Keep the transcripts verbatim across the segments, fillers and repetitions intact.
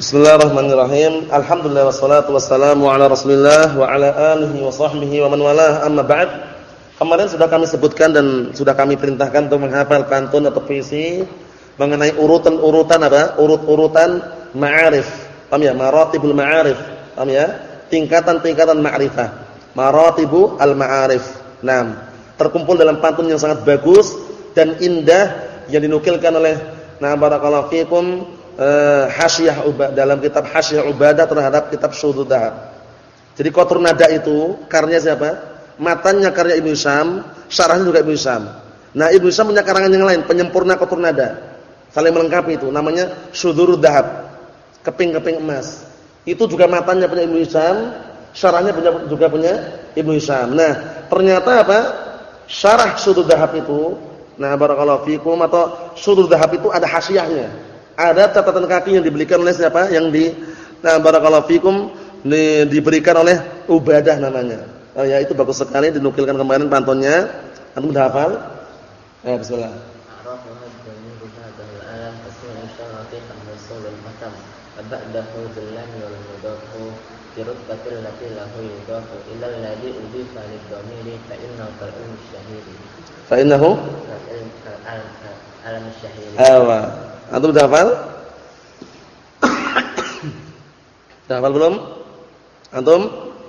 Bismillahirrahmanirrahim. Alhamdulillah wassalatu wassalamu ala Rasulillah wa ala alihi wa sahbihi wa man walah. Amma ba'd. Kemarin sudah kami sebutkan dan sudah kami perintahkan untuk menghafal pantun atau puisi mengenai urutan-urutan apa? Urut-urutan ma'arif. Paham ya? Maratibul ma'arif. Paham ya? Tingkatan-tingkatan ma'rifah. Maratibu al-ma'arif. Naam. Terkumpul dalam pantun yang sangat bagus dan indah yang dinukilkan oleh na barakallahu fikum Uh, Hasyiyah Ubadah dalam kitab Hasyiyah Ubadah terhadap kitab Syudzud Dzahab. Jadi Qatrun Nada itu karya siapa? Matanya karya Ibnu Hisham, syarahnya juga Ibnu Hisham. Nah, Ibnu Hisham punya karangan yang lain, penyempurna Qatrun Nada. Saling melengkapi itu, namanya Syudzud Dzahab. Keping-keping emas. Itu juga matanya punya Ibnu Hisham, syarahnya punya juga punya Ibnu Hisham. Nah, ternyata apa? Syarah Syudzud Dzahab itu, nah barakallahu fikum, atau Syudzud Dzahab itu ada hasyiyahnya. Ada catatan kaki yang diberikan oleh siapa? Yang di nah barakallahu fikum di, diberikan oleh Ubadah namanya. Oh ya, itu bagus sekali dinukilkan kemarin pantunnya. Antum sudah hafal? Ya, bismillah. Fa innahu awa. Antum sudah hafal? Sudah hafal belum? Antum?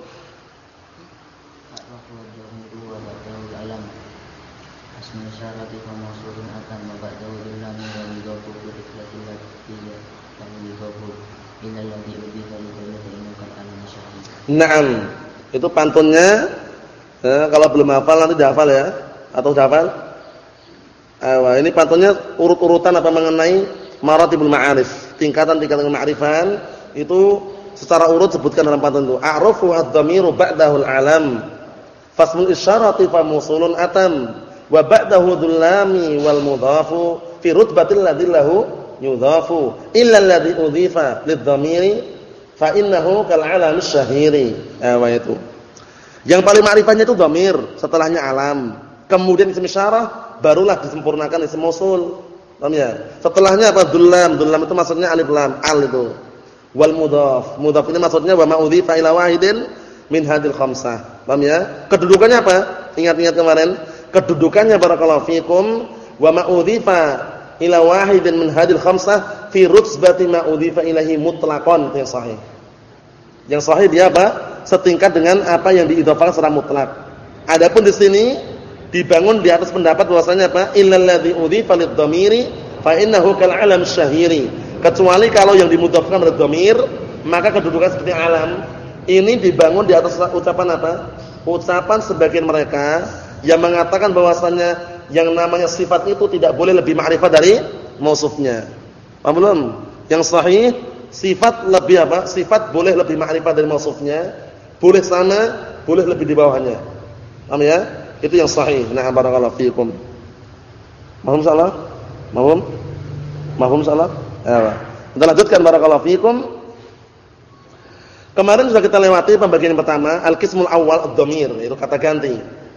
Naam. Itu pantunnya. Eh, kalau belum hafal nanti dah hafal ya. Atau sudah hafal? Awa, ini pantunnya urut-urutan apa mengenai maratibul ma'arif, tingkatan-tingkatan ma'rifan itu secara urut sebutkan dalam pantun itu. A'rafu ad-dhamiru ba'dahu al-alam, fasmul isyarati fa musulun atam, wa ba'dahu dhullami wal mudhafu fi rutbatil ladzi lahu yudhafu, illa alladzi udhifa lidh-dhamiri fa innahu kal 'alami syahiri. Awa itu. Yang paling ma'rifatnya itu dhamir, setelahnya alam. Kemudian isim isyarah barulah disempurnakan isim mausul. Paham ya? Setelahnya apa? Dzullam. Dzullam itu maksudnya alif lam, al itu. Wal mudhaf. Mudhaf ini maksudnya wa ma udhifa ila wahidin min hadil khamsah. Paham ya? Kedudukannya apa? Ingat-ingat kemarin. Kedudukannya barakallahu fikum wa ma udhifa ila wahidin min hadil khamsah fi rutsbati ma udhifa ilahi mutlaqan, itu yang sahih. Yang sahih dia apa? Setingkat dengan apa yang diidhofahkan secara mutlak. Adapun di sini dibangun di atas pendapat bahwasanya apa? Illal ladzi udhifa lidh-dhamiri fa innahu kal 'alam syahiri. Kecuali kalau yang dimudhafkan pada dhamir, maka kedudukan seperti alam. Ini dibangun di atas ucapan apa? Ucapan sebagian mereka yang mengatakan bahwasanya yang namanya sifat itu tidak boleh lebih ma'rifah dari mausufnya. Paham belum? Yang sahih sifat lebih apa? Sifat boleh lebih ma'rifah dari mausufnya, boleh sama, boleh lebih di bawahnya. Paham ya? Itu yang sahih. Nah, barakallahu fiikum. Mahum salah? Mahum? Mahum salah? Ya. Kita lanjutkan barakallahu fiikum. Kemarin sudah kita lewati pembagian yang pertama, al-qismul awwal ad-dhamir, itu kata ganti.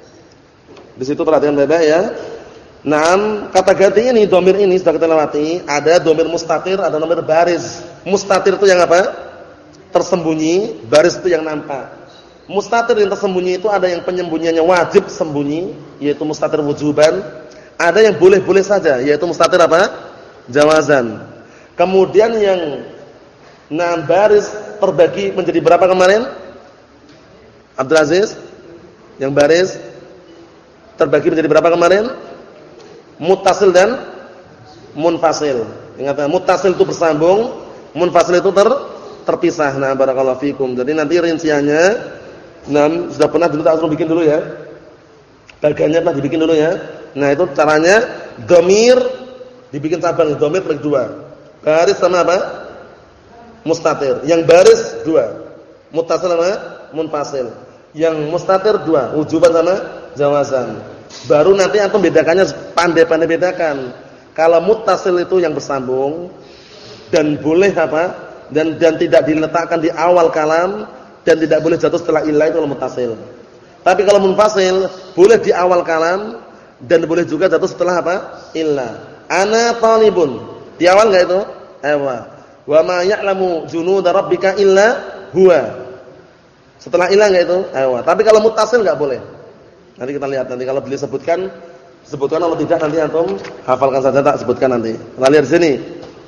Di situ perhatikan baik-baik ya. Naam, kata ganti ini, dhamir ini sudah kita lewati, ada dhamir mustatir, ada dhamir baris. Mustatir itu yang apa? Tersembunyi, baris itu yang nampak. Mustatir yang tersembunyi itu ada yang penyembunyiannya wajib sembunyi, yaitu mustatir wujuban. Ada yang boleh-boleh saja, yaitu mustatir apa? Jawazan. Kemudian yang enam baris terbagi menjadi berapa kemarin? Abdul Aziz? Yang baris terbagi menjadi berapa kemarin? Muttasil dan munfasil. Ingat, muttasil itu bersambung, munfasil itu ter terpisah. Nah, barakallahu fikum. Jadi nanti rinciannya Nah, sudah pernah dulu tak suruh bikin dulu ya. Bagiannya pernah dibikin dulu ya. Nah, itu caranya dhamir dibikin cabang, dhamir bagi dua. Baris sama apa? Mustatir. Yang baris dua. Muttasil sama munfasil. Yang mustatir dua, wujuban sama jawazan. Baru nanti antum bedakannya, pandai-pandai bedakan. Kalau muttasil itu yang bersambung dan boleh apa? Dan dan tidak diletakkan di awal kalam dan tidak boleh jatuh setelah illah, itu kalau muttasil. Tapi kalau munfasil boleh di awal kalam dan boleh juga jatuh setelah apa? Illah. Ana talibun. Di awal enggak itu? Ewa. Wa ma ya'lamu junuda rabbika illa huwa. Setelah illa enggak itu? Ayo. Tapi kalau muttasil enggak boleh. Nanti kita lihat nanti kalau beliau sebutkan sebutkan atau tidak nanti antum hafalkan saja, tak sebutkan nanti. Kita lihat di sini.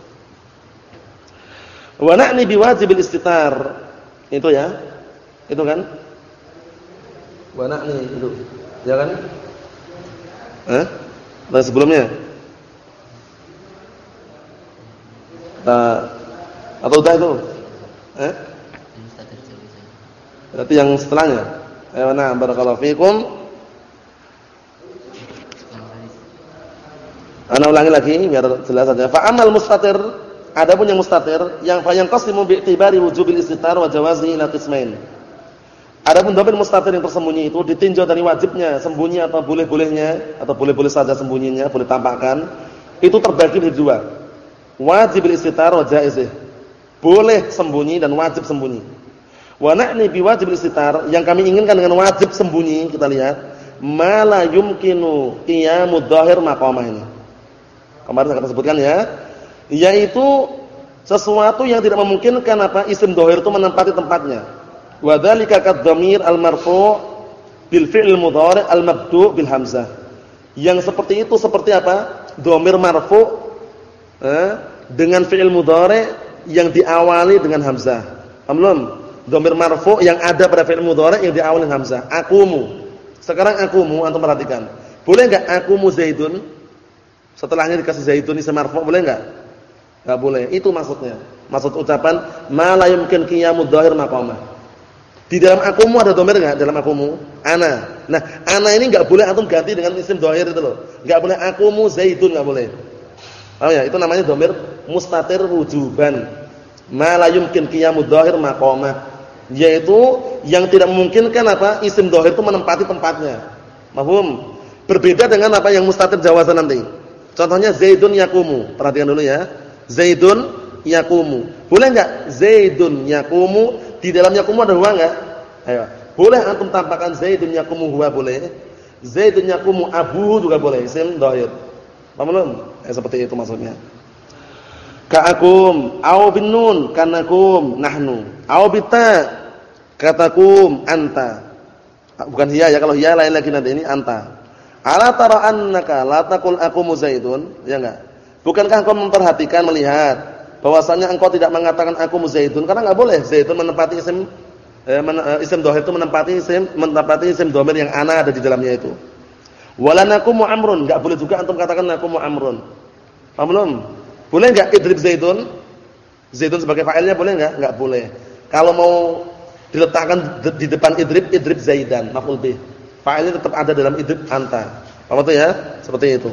Wa na'ni biwajibil istitar. Itu ya. Itu kan? Wa na'ni itu. Ya kan? Eh? Dan sebelumnya? Nah, atau udah itu? Eh? Berarti yang setelahnya. Ayo nah, barakallahu fikum. Ana ulangi lagi biar jelas saja. Fa amal mustatir, adapun yang mustatir yang fa yanqasimu bi i'tibari wujubil istitar wa jawazi ila qismain. Adapun dhamir mustatir yang tersembunyi itu ditinjau dari wajibnya sembunyi atau boleh-bolehnya atau boleh-boleh saja sembunyinya, boleh tampakkan, itu terbagi menjadi dua. Wajib istitar wa jaizih. Boleh sembunyi dan wajib sembunyi. Wa na'ni biwajib istitar, yang kami inginkan dengan wajib sembunyi, kita lihat, ma la yumkinu qiyamud dhahir maqamah ini. Kemarin saya sebutkan ya, yaitu sesuatu yang tidak memungkinkan apa isim dhahir itu menempati tempatnya. Wa dzalika kadz-dhamir al-marfu' bil fi'l mudhari' al-mabdu' bil hamzah. Yang seperti itu seperti apa? Dhamir marfu' eh, dengan fi'il mudhari' yang diawali dengan hamzah. Paham belum? Dhamir marfu' yang ada pada fi'il mudhari' yang diawali dengan hamzah. Akumu. Sekarang akumu antum perhatikan. Boleh enggak akumu Zaidun? Setelahnya dikasih Zaidun isim marfu' boleh enggak? Enggak boleh. Itu maksudnya. Maksud ucapan ma la yumkin qiyamud dhahir maqamah. Di dalam akumu ada dhamir enggak dalam akumu? Ana. Nah, ana ini enggak boleh antum ganti dengan isim dhahir itu loh. Enggak boleh akumu Zaidun, enggak boleh. Paham ya? Itu namanya dhamir mustatir wujuban. Ma la yumkin qiyamud dhahir maqamah. Yaitu yang tidak memungkinkan apa? Isim dhahir itu menempati tempatnya. Paham? Berbeda dengan apa yang mustatir jawazan nanti. Contohnya Zaidun yaqumu. Perhatikan dulu ya. Zaidun yaqumu. Boleh enggak Zaidun yaqumu? Di dalam yaqumu ada huwa enggak? Ayo. Boleh antum tampakkan Zaidun yaqumu huwa boleh. Zaidun yaqumu abuhu juga boleh, isim dhahir. Paham belum? Eh, seperti itu maksudnya. Ka'akum au bin nun kanakum nahnu au bita katakum anta. Bukan hiya ya, kalau hiya lain lagi nanti, ini anta. Ala tara annaka la taqul aqumu Zaidun, ya enggak? Bukankah engkau memperhatikan melihat bahwasanya engkau tidak mengatakan aku Zaidun karena enggak boleh Zaidun menempati isim eh, men, eh, isim dhahir itu menempati isim menempati isim dhamir yang ana ada di dalamnya itu. Walanakum Amrun, enggak boleh juga antum katakan aku Amrun. Paham belum? Boleh enggak idrib Zaidun? Zaidun sebagai fa'ilnya boleh enggak? Enggak boleh. Kalau mau diletakkan di depan idrib, idrib Zaidan, maf'ul bih. Fa'ilnya tetap ada dalam idrib anta. Paham itu ya? Seperti itu.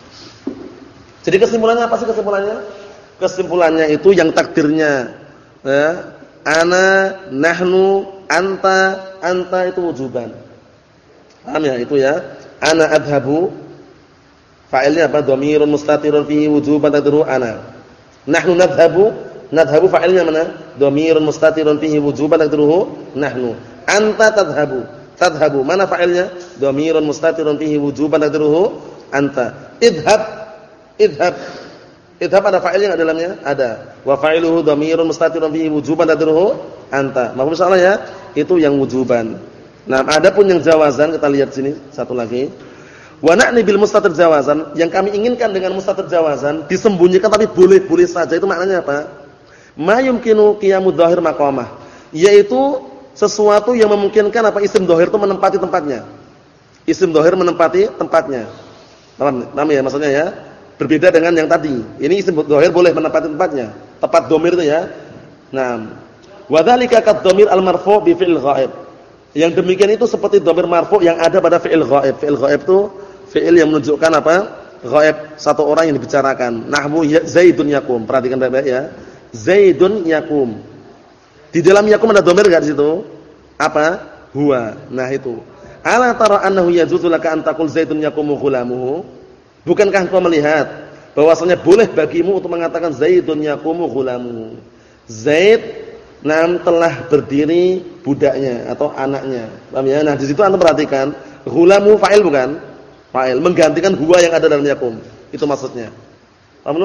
Jadi kesimpulannya apa sih kesimpulannya? Kesimpulannya itu yang takdirnya ya, ana, nahnu, anta, anta itu wujuban. Paham ya itu ya? Ana adhabu fa'ilnya apa? Dhamirun mustatirun fihi wujuban taqdiru ana. Nahnu nadhhabu, nadhhabu fa'ilnya mana? Dhamirun mustatirun fihi wujuban taqdiruhu nahnu. Anta tadhhabu, tadhhabu mana fa'ilnya? Dhamirun mustatirun fihi wujuban taqdiruhu anta. Idhhab, idhhab. Idhhab ada fa'ilnya enggak dalamnya? Ada. Wa fa'iluhu dhamirun mustatirun fihi wujuban taqdiruhu anta. Maka masalah ya, itu yang wujuban. Nah, adapun yang jawazan kita lihat sini satu lagi. Wa na'ni bil mustatir jawazan, yang kami inginkan dengan mustatir jawazan disembunyikan tapi boleh-boleh saja, itu maknanya apa? Ma yumkinu qiyamud dhahir maqamah, yaitu sesuatu yang memungkinkan apa isim dhahir itu menempati tempatnya. Isim dhahir menempati tempatnya. Paham? Paham ya maksudnya ya? Berbeda dengan yang tadi. Ini isim dhahir boleh menempati tempatnya. Tepat dhamir itu ya. Nah, wa dzalika kadz-dhamir al-marfu' bi fi'il ghaib. Yang demikian itu seperti dhamir marfu' yang ada pada fi'il ghaib. Fi'il ghaib itu fi'il yang menunjukkan apa? Ghaib, satu orang yang dibicarakan. Nahwu Zaidun yakum. Perhatikan baik-baik ya. Zaidun yakum. Di dalam yakum ada dhamir enggak di situ? Apa? Huwa. Nah itu. Ala tara annahu yajuzu laka an taqul Zaidun yakumu ghulamuhu? Bukankah engkau melihat bahwasanya boleh bagimu untuk mengatakan Zaidun yaqumu ghulamuhu? Zaid nam telah berdiri budaknya atau anaknya. Paham ya? Nah, di situ antum perhatikan, ghulamu fa'il bukan? Fa'il menggantikan huwa yang ada dalam yakum. Itu maksudnya. Paham belum?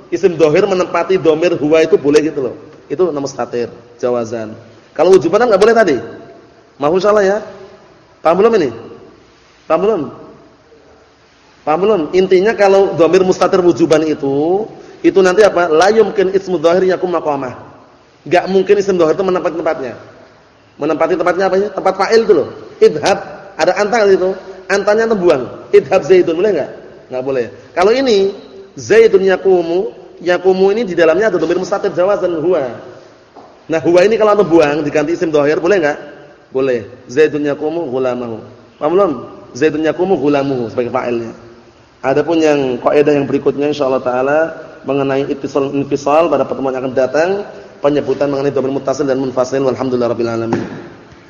isim dhahir menempati dhamir huwa itu boleh gitu loh. Itu mustatir, jawazan. Kalau wujuban enggak boleh tadi. Mahfuz insyaallah ya. Paham belum ini? Paham belum? Paham belum? Intinya kalau dhamir mustatir wujuban itu, itu nanti apa? La yumkin ismu dhahir yakum maqamah. Enggak mungkin isim dhahir itu menempati tempatnya. Menempati tempatnya apa ya? Tempat fa'il itu loh. Idhab, ada anta itu. Antanya terbuang. Idhab Zaidun boleh enggak? Enggak boleh. Kalau ini Zaidun yaqumu, yaqumu ini di dalamnya ada dhamir mustatir jawazan huwa. Nah, huwa ini kalau terbuang diganti isim dhahir boleh enggak? Boleh. Zaidun yaqumu ghulamahu. Paham belum? Zaidun yaqumu ghulamuhu sebagai fa'ilnya. Adapun yang kaidah yang berikutnya insyaallah taala mengenai ittisal infisal pada pertemuan yang akan datang, penyebutan mengenai dhamir muttasil dan munfasil. Walhamdulillahirabbil alamin.